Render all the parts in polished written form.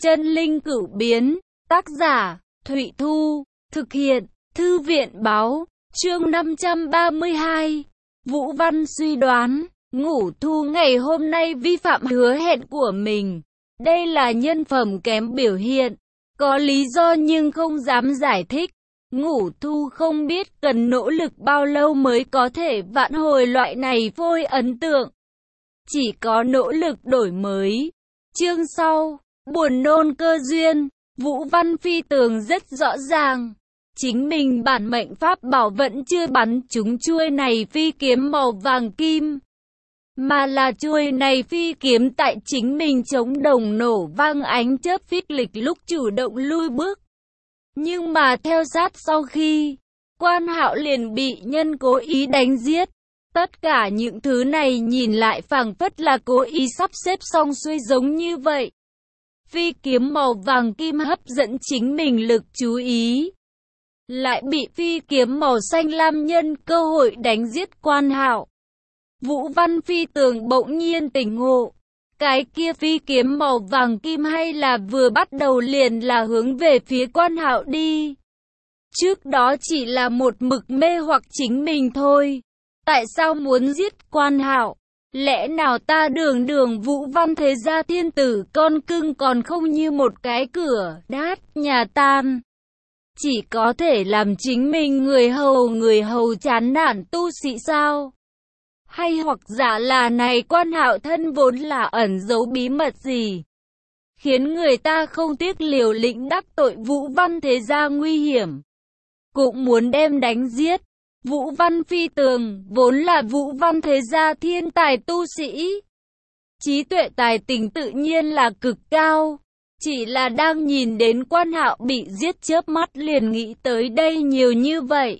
Chân linh cửu biến, tác giả, Thụy Thu, thực hiện, Thư viện báo, chương 532. Vũ Văn suy đoán, Ngũ Thu ngày hôm nay vi phạm hứa hẹn của mình. Đây là nhân phẩm kém biểu hiện, có lý do nhưng không dám giải thích. Ngũ Thu không biết cần nỗ lực bao lâu mới có thể vãn hồi loại này phôi ấn tượng. Chỉ có nỗ lực đổi mới. Chương sau, buồn nôn cơ duyên, Vũ Văn phi tường rất rõ ràng. Chính mình bản mệnh pháp bảo vẫn chưa bắn trúng chuôi này phi kiếm màu vàng kim. Mà là chuôi này phi kiếm tại chính mình chống đồng nổ vang ánh chớp phích lịch lúc chủ động lui bước. Nhưng mà theo sát sau khi, Quan Hạo liền bị nhân cố ý đánh giết. Tất cả những thứ này nhìn lại phảng phất là cố ý sắp xếp xong xuôi giống như vậy. Phi kiếm màu vàng kim hấp dẫn chính mình lực chú ý. Lại bị phi kiếm màu xanh lam nhân cơ hội đánh giết Quan Hạo. Vũ Văn phi tường bỗng nhiên tỉnh ngộ. Cái kia phi kiếm màu vàng kim hay là vừa bắt đầu liền là hướng về phía Quan Hạo đi. Trước đó chỉ là một mực mê hoặc chính mình thôi. Tại sao muốn giết Quan Hạo? Lẽ nào ta đường Vũ Văn thế gia thiên tử con cưng còn không như một cái cửa đát nhà tan. Chỉ có thể làm chính mình người hầu chán nản tu sĩ sao? Hay hoặc giả là này Quan Hạo thân vốn là ẩn giấu bí mật gì? Khiến người ta không tiếc liều lĩnh đắc tội Vũ Văn thế gia nguy hiểm. Cũng muốn đem đánh giết. Vũ Văn phi tường, vốn là Vũ Văn thế gia thiên tài tu sĩ. Trí tuệ tài tình tự nhiên là cực cao. Chỉ là đang nhìn đến Quan Hạo bị giết chớp mắt liền nghĩ tới đây nhiều như vậy.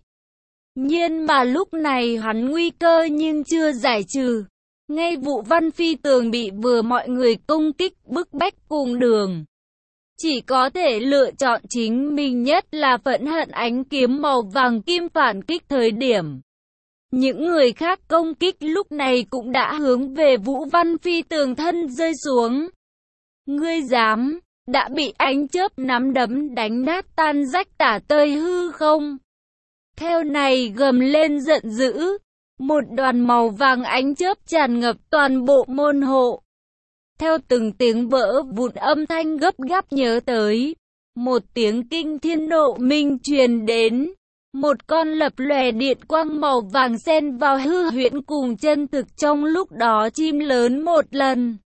Nhưng mà lúc này hắn nguy cơ nhưng chưa giải trừ. Ngay Vũ Văn phi tường bị vừa mọi người công kích bức bách cùng đường. Chỉ có thể lựa chọn chính mình nhất là phẫn hận ánh kiếm màu vàng kim phản kích thời điểm. Những người khác công kích lúc này cũng đã hướng về Vũ Văn phi tường thân rơi xuống. Ngươi dám, đã bị ánh chớp nắm đấm đánh nát tan rách tả tơi hư không? Theo này gầm lên giận dữ, một đoàn màu vàng ánh chớp tràn ngập toàn bộ môn hộ. Theo từng tiếng vỡ vụn âm thanh gấp gáp nhớ tới, một tiếng kinh thiên nộ minh truyền đến. Một con lập lòe điện quang màu vàng xen vào hư huyễn cùng chân thực trong lúc đó chim lớn một lần.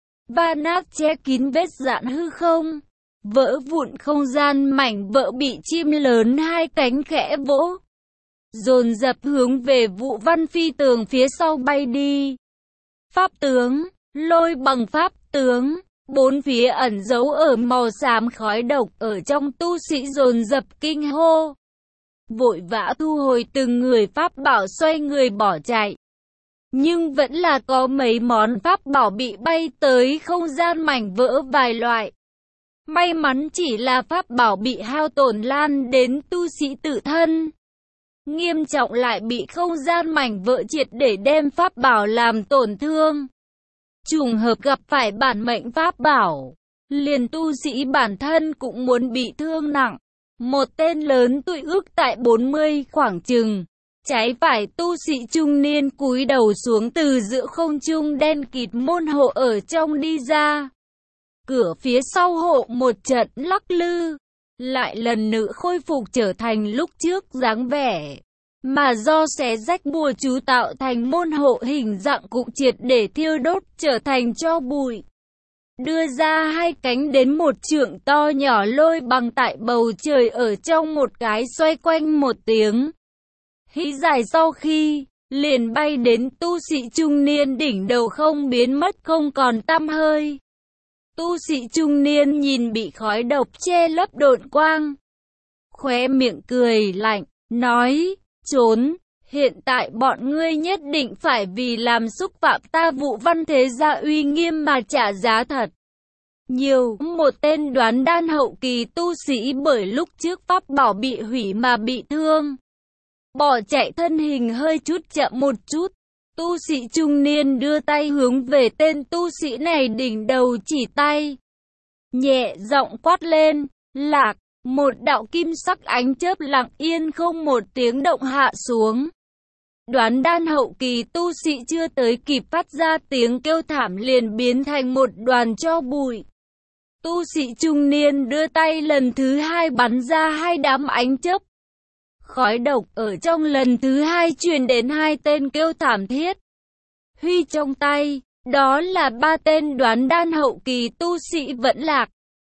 Va nát che kín vết rạn hư không. Vỡ vụn không gian mảnh vỡ bị chim lớn hai cánh khẽ vỗ. Dồn dập hướng về Vũ Văn phi tường phía sau bay đi. Pháp tướng, lôi bằng pháp tướng, bốn phía ẩn giấu ở màu xám khói độc ở trong tu sĩ dồn dập kinh hô. Vội vã thu hồi từng người pháp bảo xoay người bỏ chạy. Nhưng vẫn là có mấy món pháp bảo bị bay tới không gian mảnh vỡ vài loại. May mắn chỉ là pháp bảo bị hao tổn lan đến tu sĩ tự thân. Nghiêm trọng lại bị không gian mảnh vỡ triệt để đem pháp bảo làm tổn thương. Trùng hợp gặp phải bản mệnh pháp bảo, liền tu sĩ bản thân cũng muốn bị thương nặng. Một tên lớn tuổi ước tại 40 khoảng chừng, trái phải tu sĩ trung niên cúi đầu xuống từ giữa không trung đen kịt môn hộ ở trong đi ra. Cửa phía sau hộ một trận lắc lư, lại lần nữa khôi phục trở thành lúc trước dáng vẻ. Mà do xé rách bùa chú tạo thành môn hộ hình dạng cũng triệt để thiêu đốt trở thành tro bụi. Đưa ra hai cánh đến một trượng to nhỏ lôi bằng tại bầu trời ở trong một cái xoay quanh một tiếng. Hí dài sau khi, liền bay đến tu sĩ trung niên đỉnh đầu không biến mất không còn tăm hơi. Tu sĩ trung niên nhìn bị khói độc che lấp độn quang. Khóe miệng cười lạnh, nói, trốn, hiện tại bọn ngươi nhất định phải vì làm xúc phạm ta Vũ Văn thế gia uy nghiêm mà trả giá thật. Nhiều, một tên đoán đan hậu kỳ tu sĩ bởi lúc trước pháp bảo bị hủy mà bị thương. Bỏ chạy thân hình hơi chút chậm một chút. Tu sĩ trung niên đưa tay hướng về tên tu sĩ này đỉnh đầu chỉ tay. nhẹ giọng quát lên, Lạc, một đạo kim sắc ánh chớp lặng yên không một tiếng động hạ xuống. Đoán đan hậu kỳ tu sĩ chưa tới kịp phát ra tiếng kêu thảm liền biến thành một đoàn tro bụi. Tu sĩ trung niên đưa tay lần thứ hai bắn ra hai đám ánh chớp. Khói độc ở trong lần thứ hai truyền đến hai tên kêu thảm thiết. Huy trong tay, đó là ba tên đoán đan hậu kỳ tu sĩ vẫn lạc.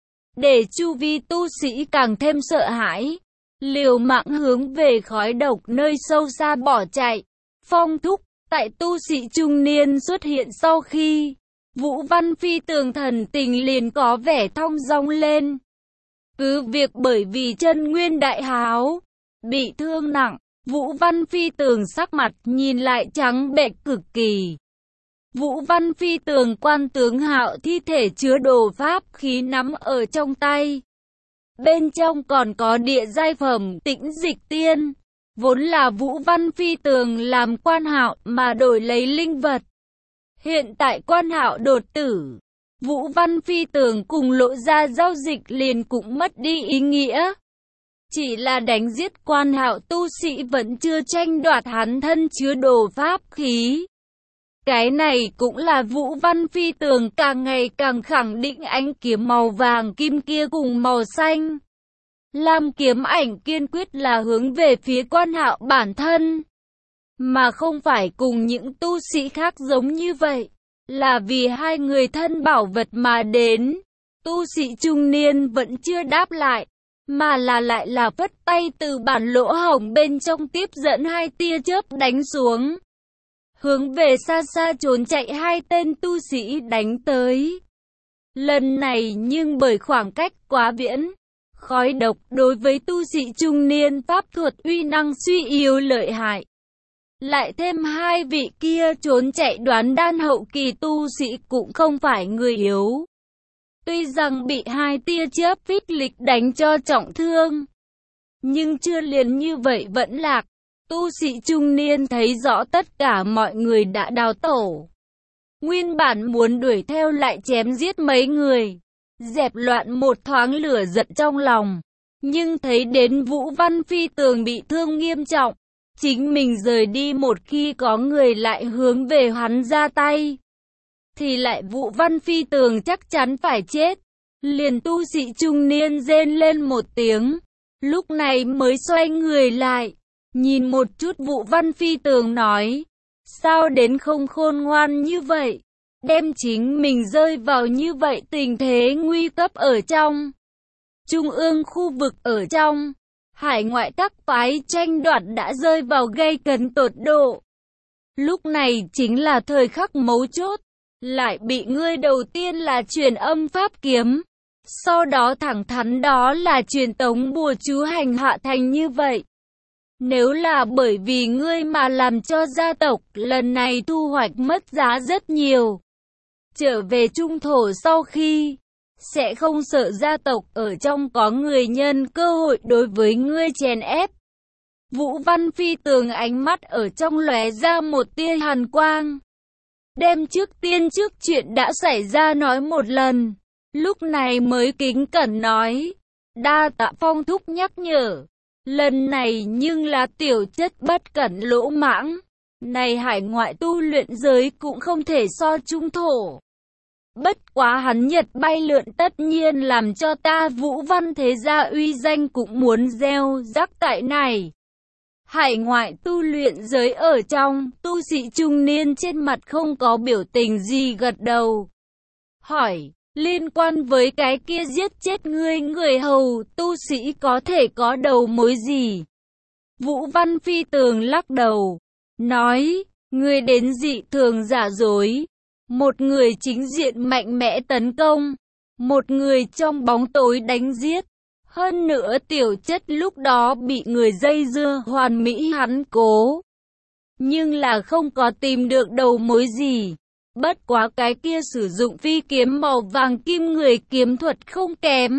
Để chu vi tu sĩ càng thêm sợ hãi, liều mạng hướng về khói độc nơi sâu xa bỏ chạy. Phong thúc, tại tu sĩ trung niên xuất hiện sau khi Vũ Văn Phi Tường thần tình liền có vẻ thong dong lên. Cứ việc bởi vì chân nguyên đại háo bị thương nặng, Vũ Văn Phi Tường sắc mặt nhìn lại trắng bệch cực kỳ. Vũ Văn Phi Tường quan tướng Hạo thi thể chứa đồ pháp khí nắm ở trong tay. Bên trong còn có địa giai phẩm Tĩnh Dịch Tiên. Vốn là Vũ Văn Phi Tường làm Quan Hạo mà đổi lấy linh vật. Hiện tại Quan Hạo đột tử, Vũ Văn Phi Tường cùng Lộ ra giao dịch liền cũng mất đi ý nghĩa. Chỉ là đánh giết Quan Hạo tu sĩ vẫn chưa tranh đoạt hắn thân chứa đồ pháp khí. Cái này cũng là Vũ Văn Phi Tường càng ngày càng khẳng định ánh kiếm màu vàng kim kia cùng màu xanh lam kiếm ảnh kiên quyết là hướng về phía Quan Hạo bản thân, mà không phải cùng những tu sĩ khác giống như vậy, là vì hai người thân bảo vật mà đến. Tu sĩ trung niên vẫn chưa đáp lại, mà lại là phất tay từ bản lỗ hổng bên trong tiếp dẫn hai tia chớp đánh xuống. Hướng về xa xa trốn chạy hai tên tu sĩ đánh tới. Lần này nhưng bởi khoảng cách quá viễn, khói độc đối với tu sĩ trung niên pháp thuật uy năng suy yếu lợi hại. Lại thêm hai vị kia trốn chạy đoán đan hậu kỳ tu sĩ cũng không phải người yếu. Tuy rằng bị hai tia chớp phích lịch đánh cho trọng thương, nhưng chưa liền như vậy vẫn lạc. Tu sĩ trung niên thấy rõ tất cả mọi người đã đào tổ. Nguyên bản muốn đuổi theo lại chém giết mấy người, dẹp loạn một thoáng lửa giận trong lòng. Nhưng thấy đến Vũ Văn Phi Tường bị thương nghiêm trọng, chính mình rời đi một khi có người lại hướng về hắn ra tay, thì lại Vũ Văn Phi Tường chắc chắn phải chết. Liền tu sĩ trung niên rên lên một tiếng, lúc này mới xoay người lại. Nhìn một chút Vũ Văn Phi Tường nói, sao đến không khôn ngoan như vậy, đem chính mình rơi vào như vậy tình thế nguy cấp ở trong. Trung ương khu vực ở trong, hải ngoại các phái tranh đoạt đã rơi vào gây cấn tột độ. Lúc này chính là thời khắc mấu chốt, lại bị ngươi đầu tiên là truyền âm pháp kiếm, sau đó thẳng thắn đó là truyền tống bùa chú hành hạ thành như vậy. Nếu là bởi vì ngươi mà làm cho gia tộc lần này thu hoạch mất giá rất nhiều, trở về trung thổ sau khi, sẽ không sợ gia tộc ở trong có người nhân cơ hội đối với ngươi chèn ép. Vũ Văn Phi Tường ánh mắt ở trong lóe ra một tia hàn quang. Đem trước tiên trước chuyện đã xảy ra nói một lần, lúc này mới kính cẩn nói, đa tạ Phong thúc nhắc nhở. Lần này nhưng là tiểu chất bất cẩn lỗ mãng. Này hải ngoại tu luyện giới cũng không thể so trung thổ. Bất quá hắn nhật bay lượn tất nhiên làm cho ta Vũ Văn thế gia uy danh cũng muốn gieo rắc tại này. Hải ngoại tu luyện giới ở trong, tu sĩ trung niên trên mặt không có biểu tình gì gật đầu. Hỏi, liên quan với cái kia giết chết ngươi người hầu, tu sĩ có thể có đầu mối gì? Vũ Văn Phi Tường lắc đầu, nói, ngươi đến dị thường giả dối. Một người chính diện mạnh mẽ tấn công, một người trong bóng tối đánh giết. Hơn nữa tiểu chất lúc đó bị người dây dưa hoàn mỹ hắn cố. Nhưng là không có tìm được đầu mối gì. Bất quá cái kia sử dụng phi kiếm màu vàng kim người kiếm thuật không kém.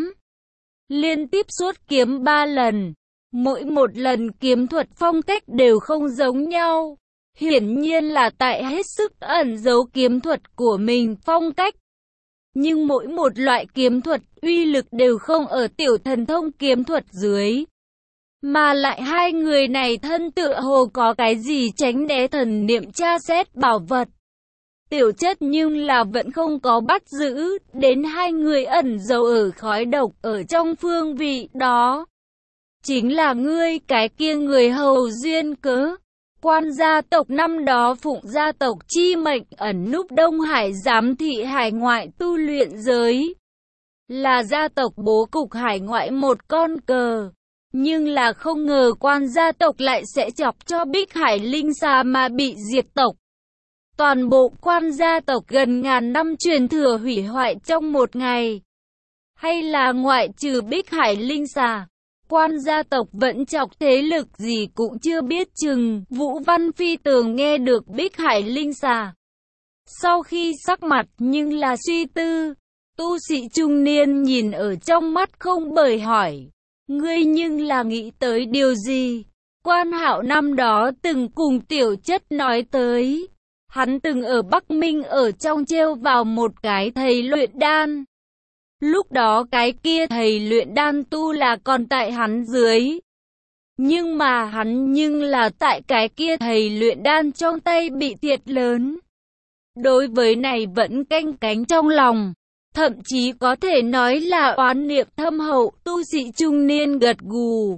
Liên tiếp xuất kiếm 3 lần. Mỗi một lần kiếm thuật phong cách đều không giống nhau. Hiển nhiên là tại hết sức ẩn giấu kiếm thuật của mình phong cách. Nhưng mỗi một loại kiếm thuật, uy lực đều không ở tiểu thần thông kiếm thuật dưới. Mà lại hai người này thân tựa hồ có cái gì tránh né thần niệm tra xét bảo vật. Tiểu Chất nhưng là vẫn không có bắt giữ, đến hai người ẩn giấu ở khói độc ở trong phương vị đó. Chính là ngươi cái kia người hầu duyên cớ. Quan gia tộc năm đó phụng gia tộc chi mệnh ẩn núp Đông Hải giám thị hải ngoại tu luyện giới. Là gia tộc bố cục hải ngoại một con cờ. Nhưng là không ngờ quan gia tộc lại sẽ chọc cho Bích Hải Linh Xà mà bị diệt tộc. Toàn bộ quan gia tộc gần ngàn năm truyền thừa hủy hoại trong một ngày. Hay là ngoại trừ Bích Hải Linh Xà, quan gia tộc vẫn chọc thế lực gì cũng chưa biết chừng. Vũ Văn Phi Tường nghe được Bích Hải Linh Xà. Sau khi sắc mặt nhưng là suy tư, tu sĩ trung niên nhìn ở trong mắt không bởi hỏi. Ngươi nhưng là nghĩ tới điều gì? Quan Hạo năm đó từng cùng Tiểu Chất nói tới. Hắn từng ở Bắc Minh ở trong trêu vào một cái thầy luyện đan. Lúc đó cái kia thầy luyện đan tu là còn tại hắn dưới. Nhưng mà hắn nhưng là tại cái kia thầy luyện đan trong tay bị thiệt lớn. Đối với này vẫn canh cánh trong lòng. Thậm chí có thể nói là oán niệm thâm hậu. Tu sĩ trung niên gật gù.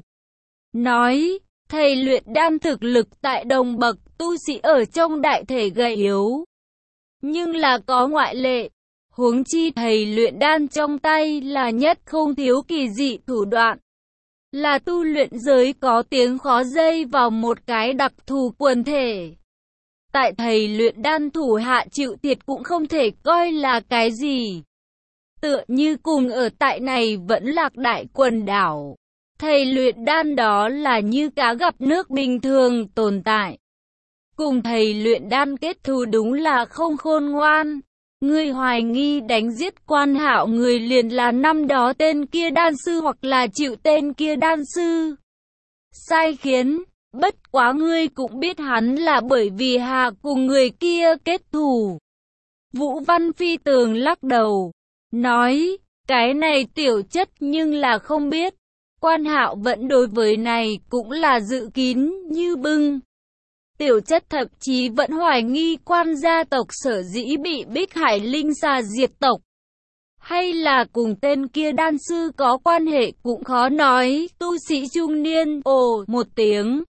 Nói, thầy luyện đan thực lực tại đồng bậc tu sĩ ở trong đại thể gầy yếu. Nhưng là có ngoại lệ. Huống chi thầy luyện đan trong tay là nhất không thiếu kỳ dị thủ đoạn. Là tu luyện giới có tiếng khó dây vào một cái đặc thù quần thể. Tại thầy luyện đan thủ hạ chịu thiệt cũng không thể coi là cái gì. Tựa như cùng ở tại này vẫn lạc đại quần đảo. Thầy luyện đan đó là như cá gặp nước bình thường tồn tại. Cùng thầy luyện đan kết thù đúng là không khôn ngoan. Người hoài nghi đánh giết Quan Hạo người liền là năm đó tên kia đan sư hoặc là chịu tên kia đan sư. Sai khiến, bất quá ngươi cũng biết hắn là bởi vì Hà cùng người kia kết thù. Vũ Văn Phi Tường lắc đầu, nói, cái này Tiểu Chất nhưng là không biết. Quan Hạo vẫn đối với này cũng là dự kín như bưng. Tiểu Chất thậm chí vẫn hoài nghi quan gia tộc sở dĩ bị Bích Hải Linh Xà diệt tộc. Hay là cùng tên kia đan sư có quan hệ cũng khó nói. Tu sĩ trung niên ồ một tiếng.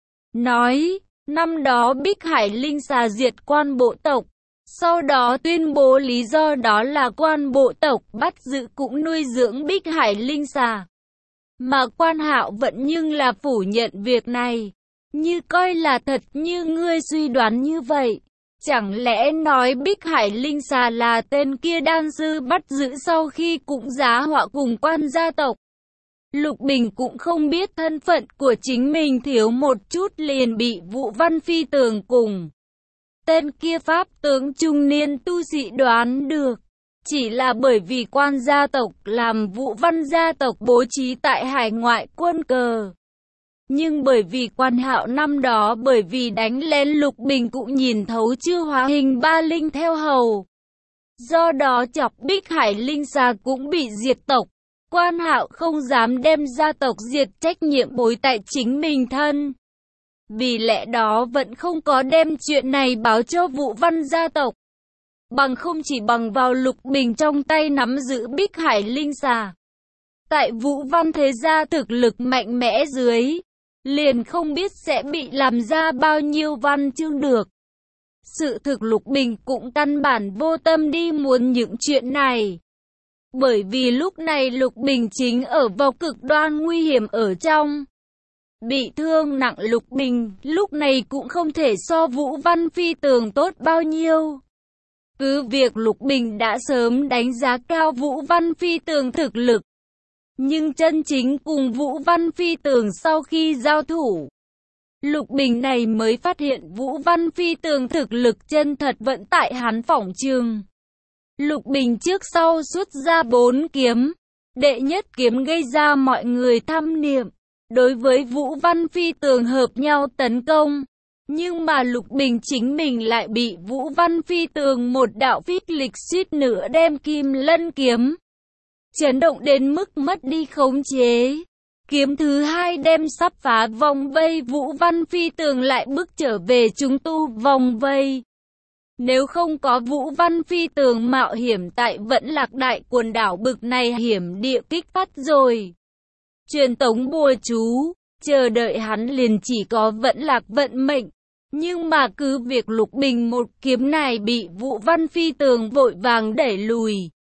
Nói, năm đó Bích Hải Linh Xà diệt quan bộ tộc. Sau đó tuyên bố lý do đó là quan bộ tộc bắt giữ cũng nuôi dưỡng Bích Hải Linh Xà. Mà Quan Hạo vẫn nhưng là phủ nhận việc này. Như coi là thật như ngươi suy đoán như vậy. Chẳng lẽ nói Bích Hải Linh Xà là tên kia đan sư bắt giữ sau khi cũng giá họa cùng quan gia tộc. Lục Bình cũng không biết thân phận của chính mình thiếu một chút liền bị Vũ Văn Phi Tường cùng tên kia pháp tướng trung niên tu sĩ đoán được. Chỉ là bởi vì quan gia tộc làm Vũ Văn gia tộc bố trí tại hải ngoại quân cờ. Nhưng bởi vì Quan Hạo năm đó bởi vì đánh lén Lục Bình cũng nhìn thấu chưa hóa hình ba linh theo hầu. Do đó chọc Bích Hải Linh Xà cũng bị diệt tộc. Quan Hạo không dám đem gia tộc diệt trách nhiệm bối tại chính mình thân. Vì lẽ đó vẫn không có đem chuyện này báo cho Vũ Văn gia tộc. Bằng không chỉ bằng vào Lục Bình trong tay nắm giữ Bích Hải Linh Xà. Tại Vũ Văn thế gia thực lực mạnh mẽ dưới, liền không biết sẽ bị làm ra bao nhiêu văn chương được. Sự thực Lục Bình cũng căn bản vô tâm đi muốn những chuyện này. Bởi vì lúc này Lục Bình chính ở vào cực đoan nguy hiểm ở trong. Bị thương nặng Lục Bình lúc này cũng không thể so Vũ Văn Phi Tường tốt bao nhiêu. Cứ việc Lục Bình đã sớm đánh giá cao Vũ Văn Phi Tường thực lực. Nhưng chân chính cùng Vũ Văn Phi Tường sau khi giao thủ, Lục Bình này mới phát hiện Vũ Văn Phi Tường thực lực chân thật vẫn tại hắn phỏng trường. Lục Bình trước sau xuất ra 4 kiếm. Đệ nhất kiếm gây ra mọi người tham niệm. Đối với Vũ Văn Phi Tường hợp nhau tấn công. Nhưng mà Lục Bình chính mình lại bị Vũ Văn Phi Tường một đạo phích lịch suýt nữa đem Kim Lân kiếm chấn động đến mức mất đi khống chế. Kiếm thứ hai đem sắp phá vòng vây Vũ Văn Phi Tường lại bước trở về chúng tu vòng vây. Nếu không có Vũ Văn Phi Tường mạo hiểm tại Vẫn Lạc Đại quần đảo bực này hiểm địa kích phát rồi. Truyền tống bùa chú, chờ đợi hắn liền chỉ có Vẫn Lạc vận mệnh. Nhưng mà cứ việc Lục Bình một kiếm này bị Vũ Văn Phi Tường vội vàng đẩy lùi.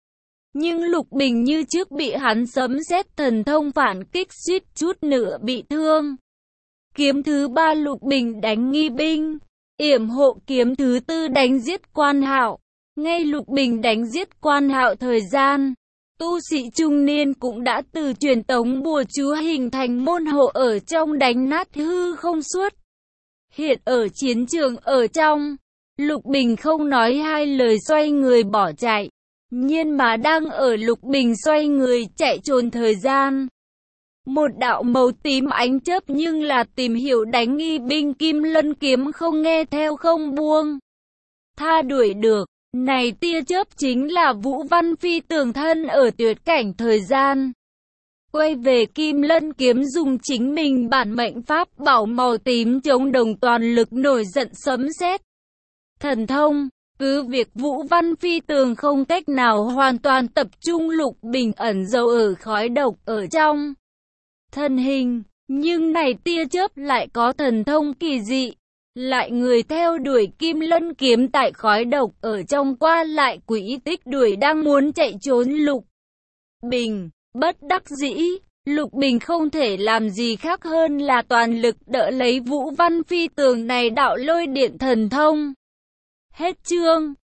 Nhưng Lục Bình như trước bị hắn sấm sét thần thông phản kích suýt chút nữa bị thương. Kiếm thứ ba Lục Bình đánh nghi binh. Yểm hộ kiếm thứ tư đánh giết Quan Hạo. Ngay Lục Bình đánh giết Quan Hạo thời gian, tu sĩ trung niên cũng đã từ truyền tống bùa chú hình thành môn hộ ở trong đánh nát hư không suốt. Hiện ở chiến trường ở trong, Lục Bình không nói hai lời xoay người bỏ chạy. Nhưng mà đang ở Lục Bình xoay người chạy trốn thời gian, một đạo màu tím ánh chớp nhưng là tìm hiểu đánh nghi binh Kim Lân kiếm không nghe theo không buông tha đuổi được. Này tia chớp chính là Vũ Văn Phi Tường thân ở tuyệt cảnh thời gian. Quay về Kim Lân kiếm dùng chính mình bản mệnh pháp bảo màu tím chống đồng toàn lực nổi giận sấm sét. Thần thông, cứ việc Vũ Văn Phi Tường không cách nào hoàn toàn tập trung Lục Bình ẩn giấu ở khói độc ở trong thân hình, nhưng này tia chớp lại có thần thông kỳ dị. Lại người theo đuổi Kim Lân kiếm tại khói độc ở trong qua lại quỹ tích đuổi đang muốn chạy trốn Lục Bình. Bất đắc dĩ, Lục Bình không thể làm gì khác hơn là toàn lực đỡ lấy Vũ Văn Phi Tường này đạo lôi điện thần thông. Hết chương.